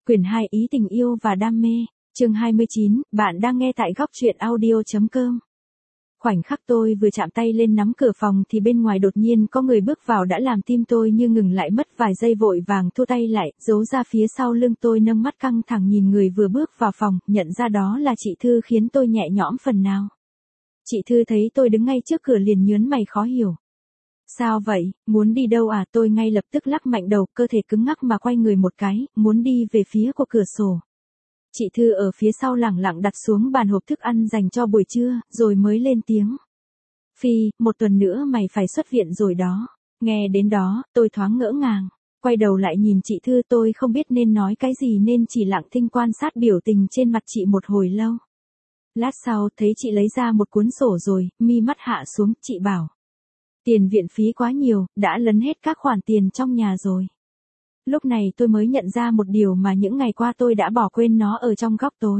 Quyển 2 Ý tình yêu và đam mê, chương 29, bạn đang nghe tại góc truyện audio.com. Khoảnh khắc tôi vừa chạm tay lên nắm cửa phòng thì bên ngoài đột nhiên có người bước vào đã làm tim tôi như ngừng lại mất vài giây, vội vàng thu tay lại, giấu ra phía sau lưng. Tôi nâng mắt căng thẳng nhìn người vừa bước vào phòng, nhận ra đó là chị Thư khiến tôi nhẹ nhõm phần nào. Chị Thư thấy tôi đứng ngay trước cửa liền nhớn mày khó hiểu. Sao vậy, muốn đi đâu à? Tôi ngay lập tức lắc mạnh đầu, cơ thể cứng ngắc mà quay người một cái, muốn đi về phía của cửa sổ. Chị Thư ở phía sau lẳng lặng đặt xuống bàn hộp thức ăn dành cho buổi trưa, rồi mới lên tiếng. Phi, 1 tuần nữa mày phải xuất viện rồi đó. Nghe đến đó, tôi thoáng ngỡ ngàng. Quay đầu lại nhìn chị Thư, tôi không biết nên nói cái gì nên chỉ lặng thinh quan sát biểu tình trên mặt chị một hồi lâu. Lát sau, thấy chị lấy ra một cuốn sổ rồi, mi mắt hạ xuống, chị bảo. Tiền viện phí quá nhiều, đã lấn hết các khoản tiền trong nhà rồi. Lúc này tôi mới nhận ra một điều mà những ngày qua tôi đã bỏ quên nó ở trong góc tối.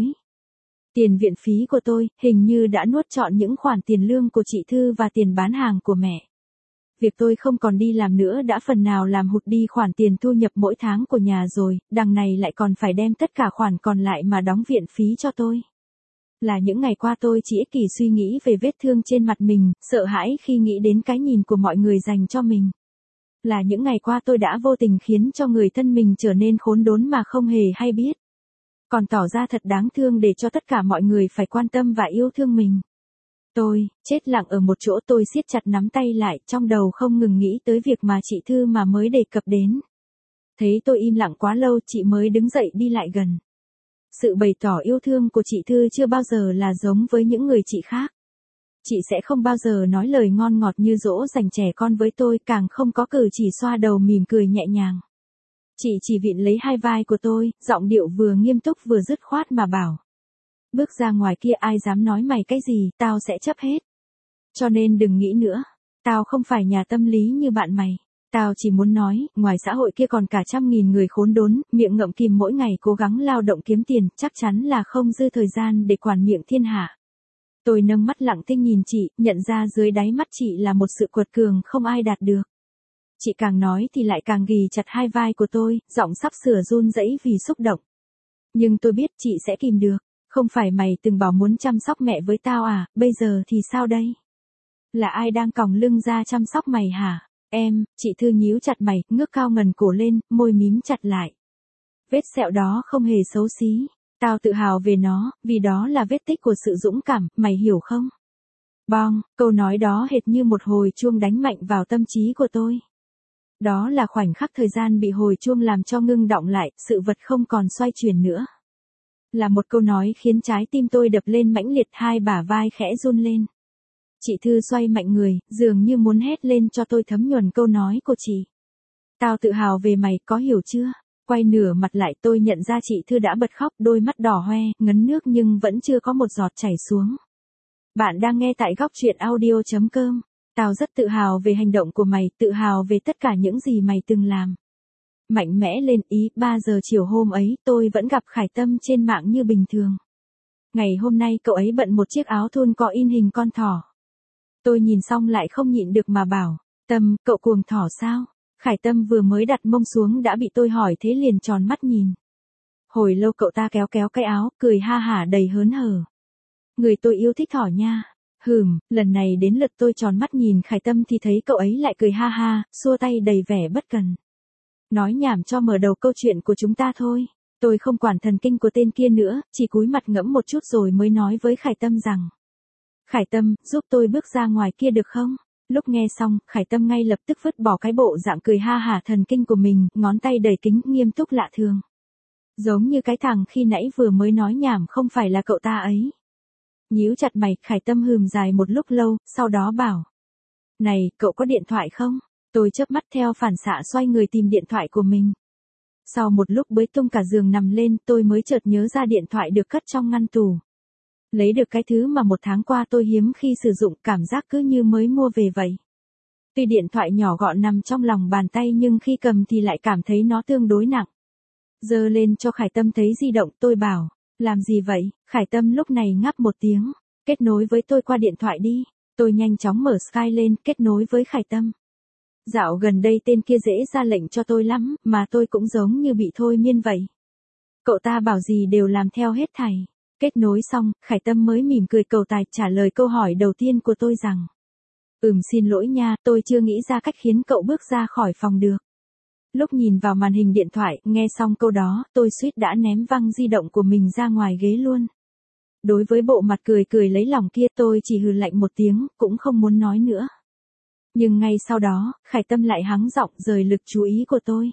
Tiền viện phí của tôi, hình như đã nuốt trọn những khoản tiền lương của chị Thư và tiền bán hàng của mẹ. Việc tôi không còn đi làm nữa đã phần nào làm hụt đi khoản tiền thu nhập mỗi tháng của nhà rồi, đằng này lại còn phải đem tất cả khoản còn lại mà đóng viện phí cho tôi. Là những ngày qua tôi chỉ ích kỷ suy nghĩ về vết thương trên mặt mình, sợ hãi khi nghĩ đến cái nhìn của mọi người dành cho mình. Là những ngày qua tôi đã vô tình khiến cho người thân mình trở nên khốn đốn mà không hề hay biết. Còn tỏ ra thật đáng thương để cho tất cả mọi người phải quan tâm và yêu thương mình. Tôi, chết lặng ở một chỗ, tôi siết chặt nắm tay lại, trong đầu không ngừng nghĩ tới việc mà chị Thư mà mới đề cập đến. Thấy tôi im lặng quá lâu, chị mới đứng dậy đi lại gần. Sự bày tỏ yêu thương của chị Thư chưa bao giờ là giống với những người chị khác. Chị sẽ không bao giờ nói lời ngon ngọt như dỗ dành trẻ con với tôi, càng không có cử chỉ xoa đầu mỉm cười nhẹ nhàng. Chị chỉ vịn lấy hai vai của tôi, giọng điệu vừa nghiêm túc vừa dứt khoát mà bảo. Bước ra ngoài kia ai dám nói mày cái gì, tao sẽ chấp hết. Cho nên đừng nghĩ nữa, tao không phải nhà tâm lý như bạn mày. Tao chỉ muốn nói, ngoài xã hội kia còn cả trăm nghìn người khốn đốn, miệng ngậm kìm mỗi ngày cố gắng lao động kiếm tiền, chắc chắn là không dư thời gian để quản miệng thiên hạ. Tôi nâng mắt lặng thinh nhìn chị, nhận ra dưới đáy mắt chị là một sự quật cường không ai đạt được. Chị càng nói thì lại càng ghì chặt hai vai của tôi, giọng sắp sửa run rẩy vì xúc động. Nhưng tôi biết chị sẽ kìm được, không phải mày từng bảo muốn chăm sóc mẹ với tao à, bây giờ thì sao đây? Là ai đang còng lưng ra chăm sóc mày hả? Em, chị Thư nhíu chặt mày, ngước cao ngần cổ lên, môi mím chặt lại. Vết sẹo đó không hề xấu xí. Tao tự hào về nó, vì đó là vết tích của sự dũng cảm, mày hiểu không? Bong, câu nói đó hệt như một hồi chuông đánh mạnh vào tâm trí của tôi. Đó là khoảnh khắc thời gian bị hồi chuông làm cho ngưng đọng lại, sự vật không còn xoay chuyển nữa. Là một câu nói khiến trái tim tôi đập lên mãnh liệt, hai bả vai khẽ run lên. Chị Thư xoay mạnh người, dường như muốn hét lên cho tôi thấm nhuần câu nói của chị. Tao tự hào về mày, có hiểu chưa? Quay nửa mặt lại tôi nhận ra chị Thư đã bật khóc, đôi mắt đỏ hoe, ngấn nước nhưng vẫn chưa có một giọt chảy xuống. Bạn đang nghe tại góc truyện audio.com. Tao rất tự hào về hành động của mày, tự hào về tất cả những gì mày từng làm. Mạnh mẽ lên. 3 giờ chiều hôm ấy tôi vẫn gặp Khải Tâm trên mạng như bình thường. Ngày hôm nay cậu ấy bận một chiếc áo thun có in hình con thỏ. Tôi nhìn xong lại không nhịn được mà bảo, Tâm, cậu cuồng thỏ sao? Khải Tâm vừa mới đặt mông xuống đã bị tôi hỏi thế liền tròn mắt nhìn. Hồi lâu cậu ta kéo kéo cái áo, cười ha hả đầy hớn hở. Người tôi yêu thích thỏ nha. Lần này đến lượt tôi tròn mắt nhìn Khải Tâm thì thấy cậu ấy lại cười ha ha, xua tay đầy vẻ bất cần. Nói nhảm cho mở đầu câu chuyện của chúng ta thôi. Tôi không quản thần kinh của tên kia nữa, chỉ cúi mặt ngẫm một chút rồi mới nói với Khải Tâm rằng. Khải Tâm, giúp tôi bước ra ngoài kia được không? Lúc nghe xong, Khải Tâm ngay lập tức vứt bỏ cái bộ dạng cười ha hả thần kinh của mình, ngón tay đầy kính, nghiêm túc lạ thường. Giống như cái thằng khi nãy vừa mới nói nhảm không phải là cậu ta ấy. Nhíu chặt mày, Khải Tâm dài một lúc lâu, sau đó bảo. Này, cậu có điện thoại không? Tôi chớp mắt theo phản xạ xoay người tìm điện thoại của mình. Sau một lúc bới tung cả giường nằm lên, tôi mới chợt nhớ ra điện thoại được cất trong ngăn tủ. Lấy được cái thứ mà 1 tháng qua tôi hiếm khi sử dụng, cảm giác cứ như mới mua về vậy. Tuy điện thoại nhỏ gọn nằm trong lòng bàn tay nhưng khi cầm thì lại cảm thấy nó tương đối nặng. Giơ lên cho Khải Tâm thấy di động, tôi bảo, làm gì vậy? Khải Tâm lúc này ngáp một tiếng, kết nối với tôi qua điện thoại đi. Tôi nhanh chóng mở Skype lên, kết nối với Khải Tâm. Dạo gần đây tên kia dễ ra lệnh cho tôi lắm, mà tôi cũng giống như bị thôi miên vậy. Cậu ta bảo gì đều làm theo hết thảy. Kết nối xong, Khải Tâm mới mỉm cười cầu tài trả lời câu hỏi đầu tiên của tôi rằng. Xin lỗi nha, tôi chưa nghĩ ra cách khiến cậu bước ra khỏi phòng được. Lúc nhìn vào màn hình điện thoại, nghe xong câu đó, tôi suýt đã ném văng di động của mình ra ngoài ghế luôn. Đối với bộ mặt cười cười lấy lòng kia tôi chỉ hừ lạnh một tiếng, cũng không muốn nói nữa. Nhưng ngay sau đó, Khải Tâm lại hắng giọng rời lực chú ý của tôi.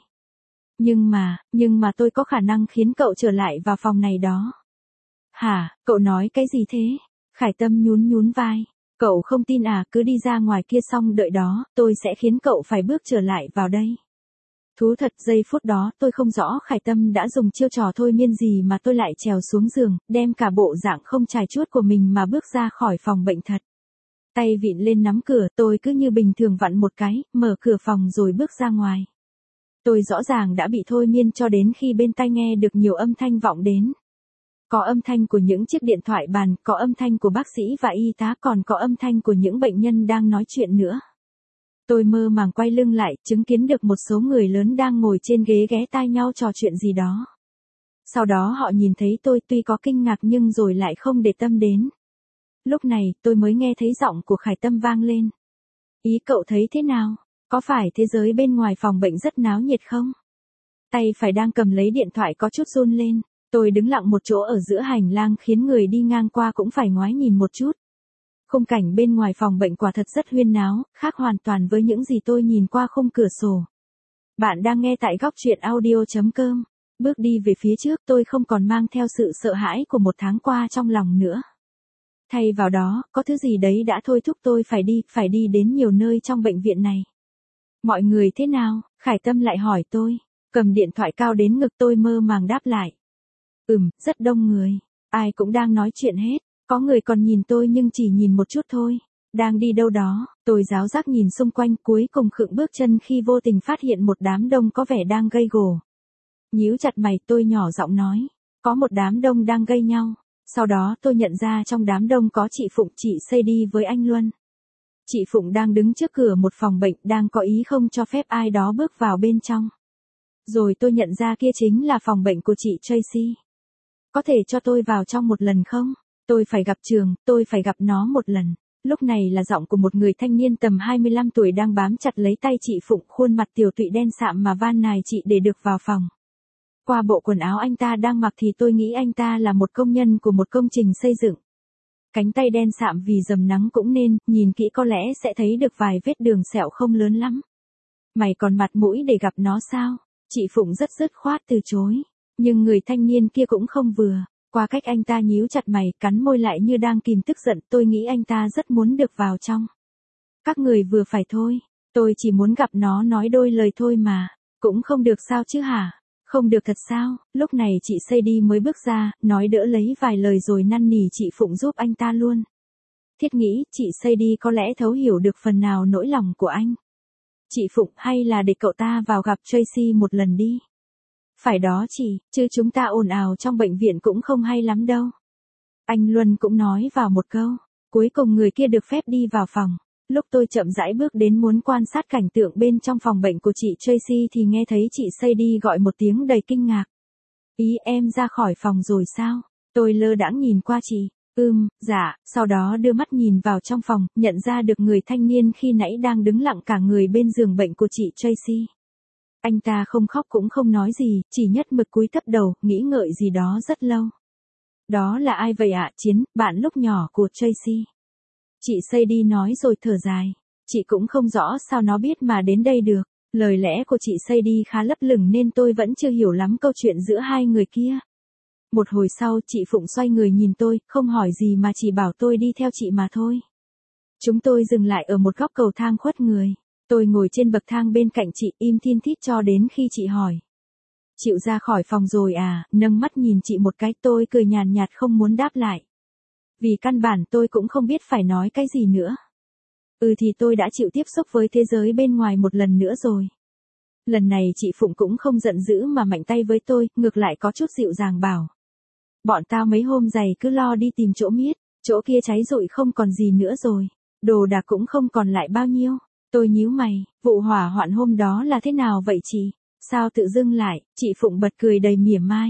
Nhưng mà tôi có khả năng khiến cậu trở lại vào phòng này đó. Hả, cậu nói cái gì thế? Khải Tâm nhún vai. Cậu không tin à, cứ đi ra ngoài kia xong đợi đó, tôi sẽ khiến cậu phải bước trở lại vào đây. Thú thật giây phút đó tôi không rõ Khải Tâm đã dùng chiêu trò thôi miên gì mà tôi lại trèo xuống giường, đem cả bộ dạng không chài chuốt của mình mà bước ra khỏi phòng bệnh thật. Tay vịn lên nắm cửa, tôi cứ như bình thường vặn một cái, mở cửa phòng rồi bước ra ngoài. Tôi rõ ràng đã bị thôi miên cho đến khi bên tai nghe được nhiều âm thanh vọng đến. Có âm thanh của những chiếc điện thoại bàn, có âm thanh của bác sĩ và y tá, còn có âm thanh của những bệnh nhân đang nói chuyện nữa. Tôi mơ màng quay lưng lại, chứng kiến được một số người lớn đang ngồi trên ghế ghé tai nhau trò chuyện gì đó. Sau đó họ nhìn thấy tôi tuy có kinh ngạc nhưng rồi lại không để tâm đến. Lúc này, tôi mới nghe thấy giọng của Khải Tâm vang lên. Ý cậu thấy thế nào? Có phải thế giới bên ngoài phòng bệnh rất náo nhiệt không? Tay phải đang cầm lấy điện thoại có chút run lên. Tôi đứng lặng một chỗ ở giữa hành lang khiến người đi ngang qua cũng phải ngoái nhìn một chút. Khung cảnh bên ngoài phòng bệnh quả thật rất huyên náo, khác hoàn toàn với những gì tôi nhìn qua khung cửa sổ. Bạn đang nghe tại góc truyện audio.com. Bước đi về phía trước tôi không còn mang theo sự sợ hãi của một tháng qua trong lòng nữa. Thay vào đó, có thứ gì đấy đã thôi thúc tôi phải đi đến nhiều nơi trong bệnh viện này. Mọi người thế nào? Khải Tâm lại hỏi tôi. Cầm điện thoại cao đến ngực tôi mơ màng đáp lại. Rất đông người. Ai cũng đang nói chuyện hết. Có người còn nhìn tôi nhưng chỉ nhìn một chút thôi. Đang đi đâu đó, tôi ráo rác nhìn xung quanh cuối cùng khựng bước chân khi vô tình phát hiện một đám đông có vẻ đang gây gổ. Nhíu chặt mày tôi nhỏ giọng nói. Có một đám đông đang gây nhau. Sau đó tôi nhận ra trong đám đông có chị Phụng, chị Xây đi với anh Luân. Chị Phụng đang đứng trước cửa một phòng bệnh đang có ý không cho phép ai đó bước vào bên trong. Rồi tôi nhận ra kia chính là phòng bệnh của chị Tracy. Có thể cho tôi vào trong một lần không? Tôi phải gặp Trường, tôi phải gặp nó một lần. Lúc này là giọng của một người thanh niên tầm 25 tuổi đang bám chặt lấy tay chị Phụng, khuôn mặt tiều tụy đen sạm mà van nài chị để được vào phòng. Qua bộ quần áo anh ta đang mặc thì tôi nghĩ anh ta là một công nhân của một công trình xây dựng. Cánh tay đen sạm vì dầm nắng cũng nên, nhìn kỹ có lẽ sẽ thấy được vài vết đường sẹo không lớn lắm. Mày còn mặt mũi để gặp nó sao? Chị Phụng rất dứt khoát từ chối. Nhưng người thanh niên kia cũng không vừa. Qua cách anh ta nhíu chặt mày, cắn môi lại như đang kìm tức giận, tôi nghĩ anh ta rất muốn được vào trong. Các người vừa phải thôi, tôi chỉ muốn gặp nó nói đôi lời thôi mà. Cũng không được sao chứ hả? Không được thật sao? Lúc này chị Xây đi mới bước ra, nói đỡ lấy vài lời rồi năn nỉ chị Phụng giúp anh ta luôn. Thiết nghĩ chị Xây đi có lẽ thấu hiểu được phần nào nỗi lòng của anh. Chị Phụng, hay là để cậu ta vào gặp Tracy một lần đi. Phải đó chị, chứ chúng ta ồn ào trong bệnh viện cũng không hay lắm đâu. Anh Luân cũng nói vào một câu. Cuối cùng người kia được phép đi vào phòng. Lúc tôi chậm rãi bước đến muốn quan sát cảnh tượng bên trong phòng bệnh của chị Tracy thì nghe thấy chị Xây đi gọi một tiếng đầy kinh ngạc. Ý em ra khỏi phòng rồi sao? Tôi lơ đãng nhìn qua chị. Dạ, sau đó đưa mắt nhìn vào trong phòng, nhận ra được người thanh niên khi nãy đang đứng lặng cả người bên giường bệnh của chị Tracy. Anh ta không khóc cũng không nói gì, chỉ nhất mực cúi thấp đầu, nghĩ ngợi gì đó rất lâu. Đó là ai vậy ạ? Chiến, bạn lúc nhỏ của Tracy. Chị Xây đi nói rồi thở dài. Chị cũng không rõ sao nó biết mà đến đây được. Lời lẽ của chị Xây đi khá lấp lửng nên tôi vẫn chưa hiểu lắm câu chuyện giữa hai người kia. Một hồi sau chị Phụng xoay người nhìn tôi, không hỏi gì mà chỉ bảo tôi đi theo chị mà thôi. Chúng tôi dừng lại ở một góc cầu thang khuất người. Tôi ngồi trên bậc thang bên cạnh chị im thiên thít cho đến khi chị hỏi. Chịu ra khỏi phòng rồi à? Nâng mắt nhìn chị một cái tôi cười nhàn nhạt không muốn đáp lại. Vì căn bản tôi cũng không biết phải nói cái gì nữa. Thì tôi đã chịu tiếp xúc với thế giới bên ngoài một lần nữa rồi. Lần này chị Phụng cũng không giận dữ mà mạnh tay với tôi, ngược lại có chút dịu dàng bảo. Bọn tao mấy hôm giày cứ lo đi tìm chỗ miết, chỗ kia cháy rụi không còn gì nữa rồi. Đồ đạc cũng không còn lại bao nhiêu. Tôi nhíu mày, vụ hỏa hoạn hôm đó là thế nào vậy chị? Sao tự dưng lại? Chị Phụng bật cười đầy mỉa mai.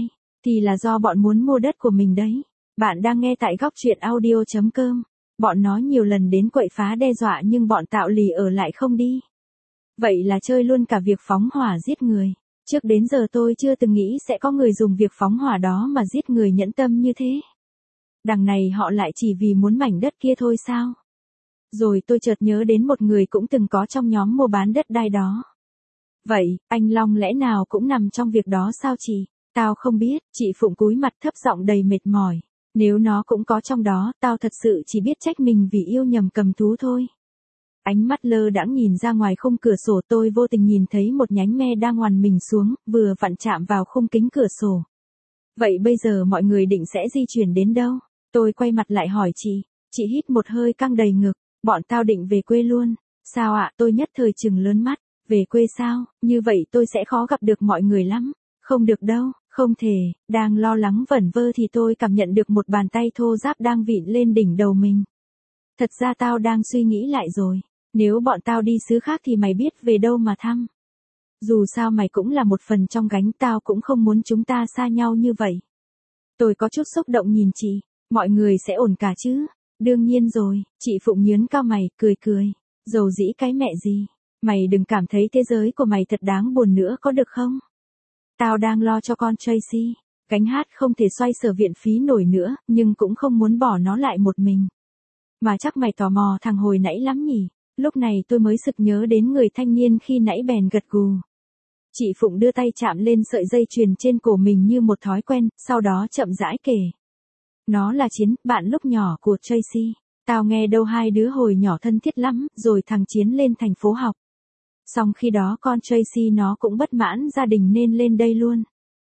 Thì là do bọn muốn mua đất của mình đấy. Bạn đang nghe tại góc truyện audio.com. Bọn nó nhiều lần đến quậy phá đe dọa nhưng bọn tạo lì ở lại không đi. Vậy là chơi luôn cả việc phóng hỏa giết người. Trước đến giờ tôi chưa từng nghĩ sẽ có người dùng việc phóng hỏa đó mà giết người nhẫn tâm như thế. Đằng này họ lại chỉ vì muốn mảnh đất kia thôi sao? Rồi tôi chợt nhớ đến một người cũng từng có trong nhóm mua bán đất đai đó. Vậy, anh Long lẽ nào cũng nằm trong việc đó sao chị? Tao không biết, chị Phụng cúi mặt thấp giọng đầy mệt mỏi. Nếu nó cũng có trong đó, tao thật sự chỉ biết trách mình vì yêu nhầm cầm thú thôi. Ánh mắt lơ đãng nhìn ra ngoài khung cửa sổ, tôi vô tình nhìn thấy một nhánh me đang oằn mình xuống, vừa vặn chạm vào khung kính cửa sổ. Vậy bây giờ mọi người định sẽ di chuyển đến đâu? Tôi quay mặt lại hỏi chị hít một hơi căng đầy ngực, bọn tao định về quê luôn. Sao ạ? Tôi nhất thời trừng lớn mắt, về quê sao? Như vậy tôi sẽ khó gặp được mọi người lắm. Không được đâu, không thể. Đang lo lắng vẩn vơ thì tôi cảm nhận được một bàn tay thô ráp đang vịn lên đỉnh đầu mình. Thật ra tao đang suy nghĩ lại rồi. Nếu bọn tao đi xứ khác thì mày biết về đâu mà thăm. Dù sao mày cũng là một phần trong gánh, tao cũng không muốn chúng ta xa nhau như vậy. Tôi có chút xúc động nhìn chị, mọi người sẽ ổn cả chứ? Đương nhiên rồi, chị Phụng nhớn cao mày, cười. Dầu dĩ cái mẹ gì, mày đừng cảm thấy thế giới của mày thật đáng buồn nữa có được không? Tao đang lo cho con Tracy, gánh hát không thể xoay sở viện phí nổi nữa, nhưng cũng không muốn bỏ nó lại một mình. Mà chắc mày tò mò thằng hồi nãy lắm nhỉ? Lúc này tôi mới sực nhớ đến người thanh niên khi nãy bèn gật gù. Chị Phụng đưa tay chạm lên sợi dây chuyền trên cổ mình như một thói quen, sau đó chậm rãi kể. Nó là Chiến, bạn lúc nhỏ của Tracy. Tao nghe đâu hai đứa hồi nhỏ thân thiết lắm, rồi thằng Chiến lên thành phố học. Xong khi đó con Tracy nó cũng bất mãn gia đình nên lên đây luôn.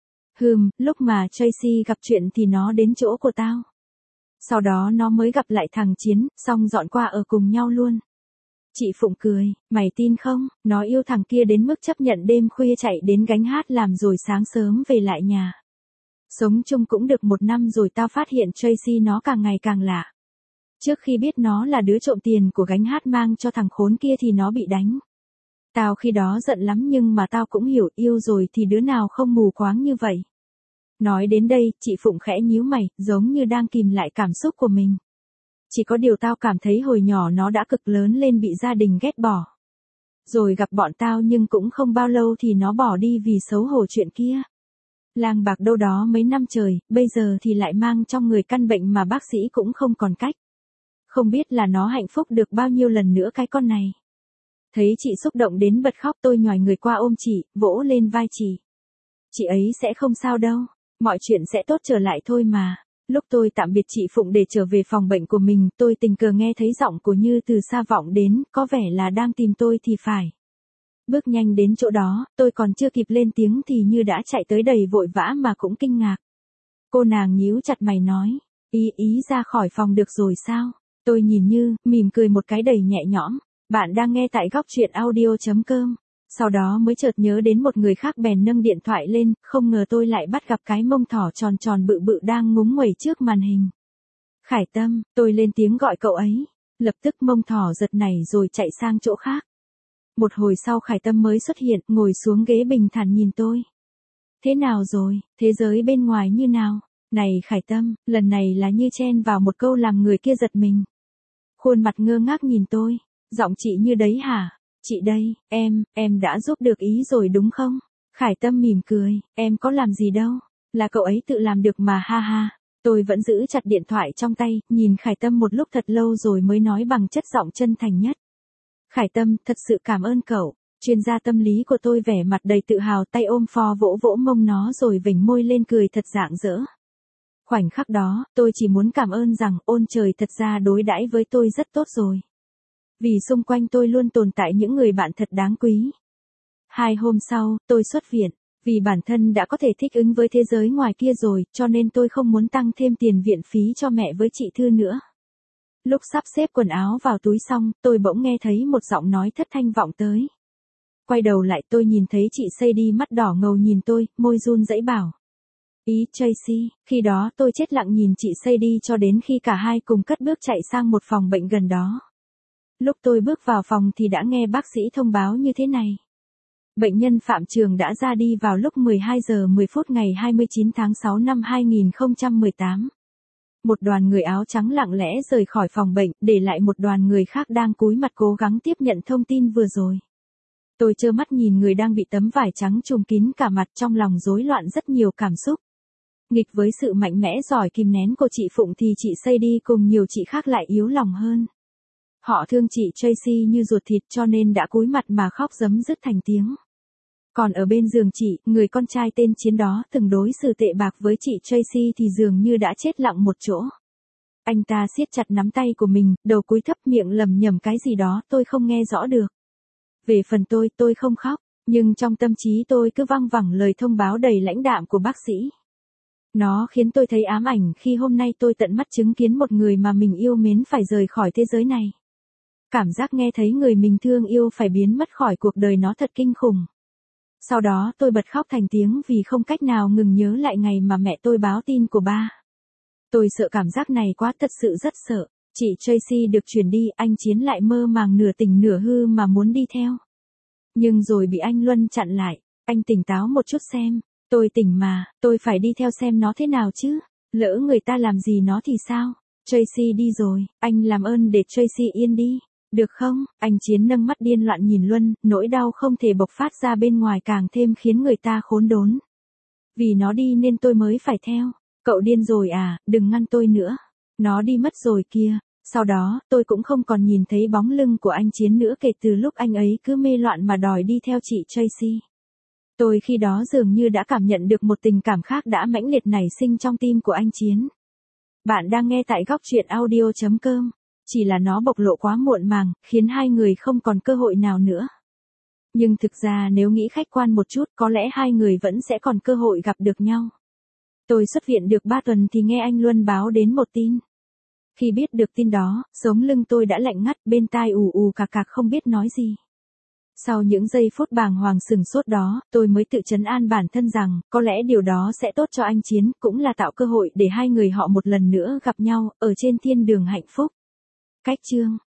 Lúc mà Tracy gặp chuyện thì nó đến chỗ của tao. Sau đó nó mới gặp lại thằng Chiến, xong dọn qua ở cùng nhau luôn. Chị Phụng cười, mày tin không, nó yêu thằng kia đến mức chấp nhận đêm khuya chạy đến gánh hát làm rồi sáng sớm về lại nhà. Sống chung cũng được 1 năm rồi tao phát hiện Tracy nó càng ngày càng lạ. Trước khi biết nó là đứa trộm tiền của gánh hát mang cho thằng khốn kia thì nó bị đánh. Tao khi đó giận lắm nhưng mà tao cũng hiểu yêu rồi thì đứa nào không mù quáng như vậy. Nói đến đây, chị Phụng khẽ nhíu mày, giống như đang kìm lại cảm xúc của mình. Chỉ có điều tao cảm thấy hồi nhỏ nó đã cực lớn lên bị gia đình ghét bỏ. Rồi gặp bọn tao nhưng cũng không bao lâu thì nó bỏ đi vì xấu hổ chuyện kia. Lang bạc đâu đó mấy năm trời, bây giờ thì lại mang trong người căn bệnh mà bác sĩ cũng không còn cách. Không biết là nó hạnh phúc được bao nhiêu lần nữa cái con này. Thấy chị xúc động đến bật khóc, tôi nhòi người qua ôm chị, vỗ lên vai chị. Chị ấy sẽ không sao đâu, mọi chuyện sẽ tốt trở lại thôi mà. Lúc tôi tạm biệt chị Phụng để trở về phòng bệnh của mình, tôi tình cờ nghe thấy giọng của Như từ xa vọng đến, có vẻ là đang tìm tôi thì phải. Bước nhanh đến chỗ đó, tôi còn chưa kịp lên tiếng thì Như đã chạy tới đầy vội vã mà cũng kinh ngạc. Cô nàng nhíu chặt mày nói, ý ra khỏi phòng được rồi sao? Tôi nhìn Như, mỉm cười một cái đầy nhẹ nhõm. Bạn đang nghe tại góc truyện audio.com. Sau đó mới chợt nhớ đến một người khác bèn nâng điện thoại lên, không ngờ tôi lại bắt gặp cái mông thỏ tròn tròn bự bự đang ngúng nguẩy trước màn hình. Khải Tâm, tôi lên tiếng gọi cậu ấy. Lập tức mông thỏ giật nảy rồi chạy sang chỗ khác. Một hồi sau Khải Tâm mới xuất hiện, ngồi xuống ghế bình thản nhìn tôi. Thế nào rồi, thế giới bên ngoài như nào? Này Khải Tâm, lần này là Như chen vào một câu làm người kia giật mình. Khuôn mặt ngơ ngác nhìn tôi, giọng chị Như đấy hả? Chị đây, em đã giúp được ý rồi đúng không? Khải Tâm mỉm cười, em có làm gì đâu, là cậu ấy tự làm được mà ha ha. Tôi vẫn giữ chặt điện thoại trong tay, nhìn Khải Tâm một lúc thật lâu rồi mới nói bằng chất giọng chân thành nhất. Khải Tâm, thật sự cảm ơn cậu. Chuyên gia tâm lý của tôi vẻ mặt đầy tự hào, tay ôm phò vỗ vỗ mông nó rồi vểnh môi lên cười thật rạng rỡ. Khoảnh khắc đó, tôi chỉ muốn cảm ơn rằng ôn trời thật ra đối đãi với tôi rất tốt rồi. Vì xung quanh tôi luôn tồn tại những người bạn thật đáng quý. 2 hôm sau, tôi xuất viện. Vì bản thân đã có thể thích ứng với thế giới ngoài kia rồi, cho nên tôi không muốn tăng thêm tiền viện phí cho mẹ với chị Thư nữa. Lúc sắp xếp quần áo vào túi xong, tôi bỗng nghe thấy một giọng nói thất thanh vọng tới. Quay đầu lại tôi nhìn thấy chị Sadie mắt đỏ ngầu nhìn tôi, môi run rẩy bảo. Ý Tracy, khi đó tôi chết lặng nhìn chị Sadie cho đến khi cả hai cùng cất bước chạy sang một phòng bệnh gần đó. Lúc tôi bước vào phòng thì đã nghe bác sĩ thông báo như thế này. Bệnh nhân Phạm Trường đã ra đi vào lúc 12 giờ 10 phút ngày 29 tháng 6 năm 2018. Một đoàn người áo trắng lặng lẽ rời khỏi phòng bệnh, để lại một đoàn người khác đang cúi mặt cố gắng tiếp nhận thông tin vừa rồi. Tôi trơ mắt nhìn người đang bị tấm vải trắng trùm kín cả mặt, trong lòng rối loạn rất nhiều cảm xúc. Nghịch với sự mạnh mẽ giỏi kìm nén của chị Phụng thì chị Sadie cùng nhiều chị khác lại yếu lòng hơn. Họ thương chị Tracy như ruột thịt cho nên đã cúi mặt mà khóc rấm rứt thành tiếng. Còn ở bên giường chị, người con trai tên Chiến đó từng đối xử tệ bạc với chị Tracy thì dường như đã chết lặng một chỗ. Anh ta siết chặt nắm tay của mình, đầu cúi thấp miệng lẩm nhẩm cái gì đó tôi không nghe rõ được. Về phần tôi không khóc, nhưng trong tâm trí tôi cứ văng vẳng lời thông báo đầy lãnh đạm của bác sĩ. Nó khiến tôi thấy ám ảnh khi hôm nay tôi tận mắt chứng kiến một người mà mình yêu mến phải rời khỏi thế giới này. Cảm giác nghe thấy người mình thương yêu phải biến mất khỏi cuộc đời nó thật kinh khủng. Sau đó tôi bật khóc thành tiếng vì không cách nào ngừng nhớ lại ngày mà mẹ tôi báo tin của ba. Tôi sợ cảm giác này quá, thật sự rất sợ. Chị Tracy được chuyển đi, anh Chiến lại mơ màng nửa tỉnh nửa hư mà muốn đi theo. Nhưng rồi bị anh Luân chặn lại. Anh tỉnh táo một chút xem. Tôi tỉnh mà, tôi phải đi theo xem nó thế nào chứ. Lỡ người ta làm gì nó thì sao? Tracy đi rồi, anh làm ơn để Tracy yên đi. Được không? Anh Chiến nâng mắt điên loạn nhìn Luân, nỗi đau không thể bộc phát ra bên ngoài càng thêm khiến người ta khốn đốn. Vì nó đi nên tôi mới phải theo. Cậu điên rồi à, đừng ngăn tôi nữa. Nó đi mất rồi kia. Sau đó, tôi cũng không còn nhìn thấy bóng lưng của anh Chiến nữa kể từ lúc anh ấy cứ mê loạn mà đòi đi theo chị Tracy. Tôi khi đó dường như đã cảm nhận được một tình cảm khác đã mãnh liệt nảy sinh trong tim của anh Chiến. Bạn đang nghe tại góc truyện audio.com. Chỉ là nó bộc lộ quá muộn màng, khiến hai người không còn cơ hội nào nữa. Nhưng thực ra nếu nghĩ khách quan một chút, có lẽ hai người vẫn sẽ còn cơ hội gặp được nhau. Tôi xuất viện được 3 tuần thì nghe anh Luân báo đến một tin. Khi biết được tin đó, sống lưng tôi đã lạnh ngắt, bên tai ù ù cạc cạc không biết nói gì. Sau những giây phút bàng hoàng sừng sốt đó, tôi mới tự trấn an bản thân rằng, có lẽ điều đó sẽ tốt cho anh Chiến, cũng là tạo cơ hội để hai người họ một lần nữa gặp nhau, ở trên thiên đường hạnh phúc. Cách chương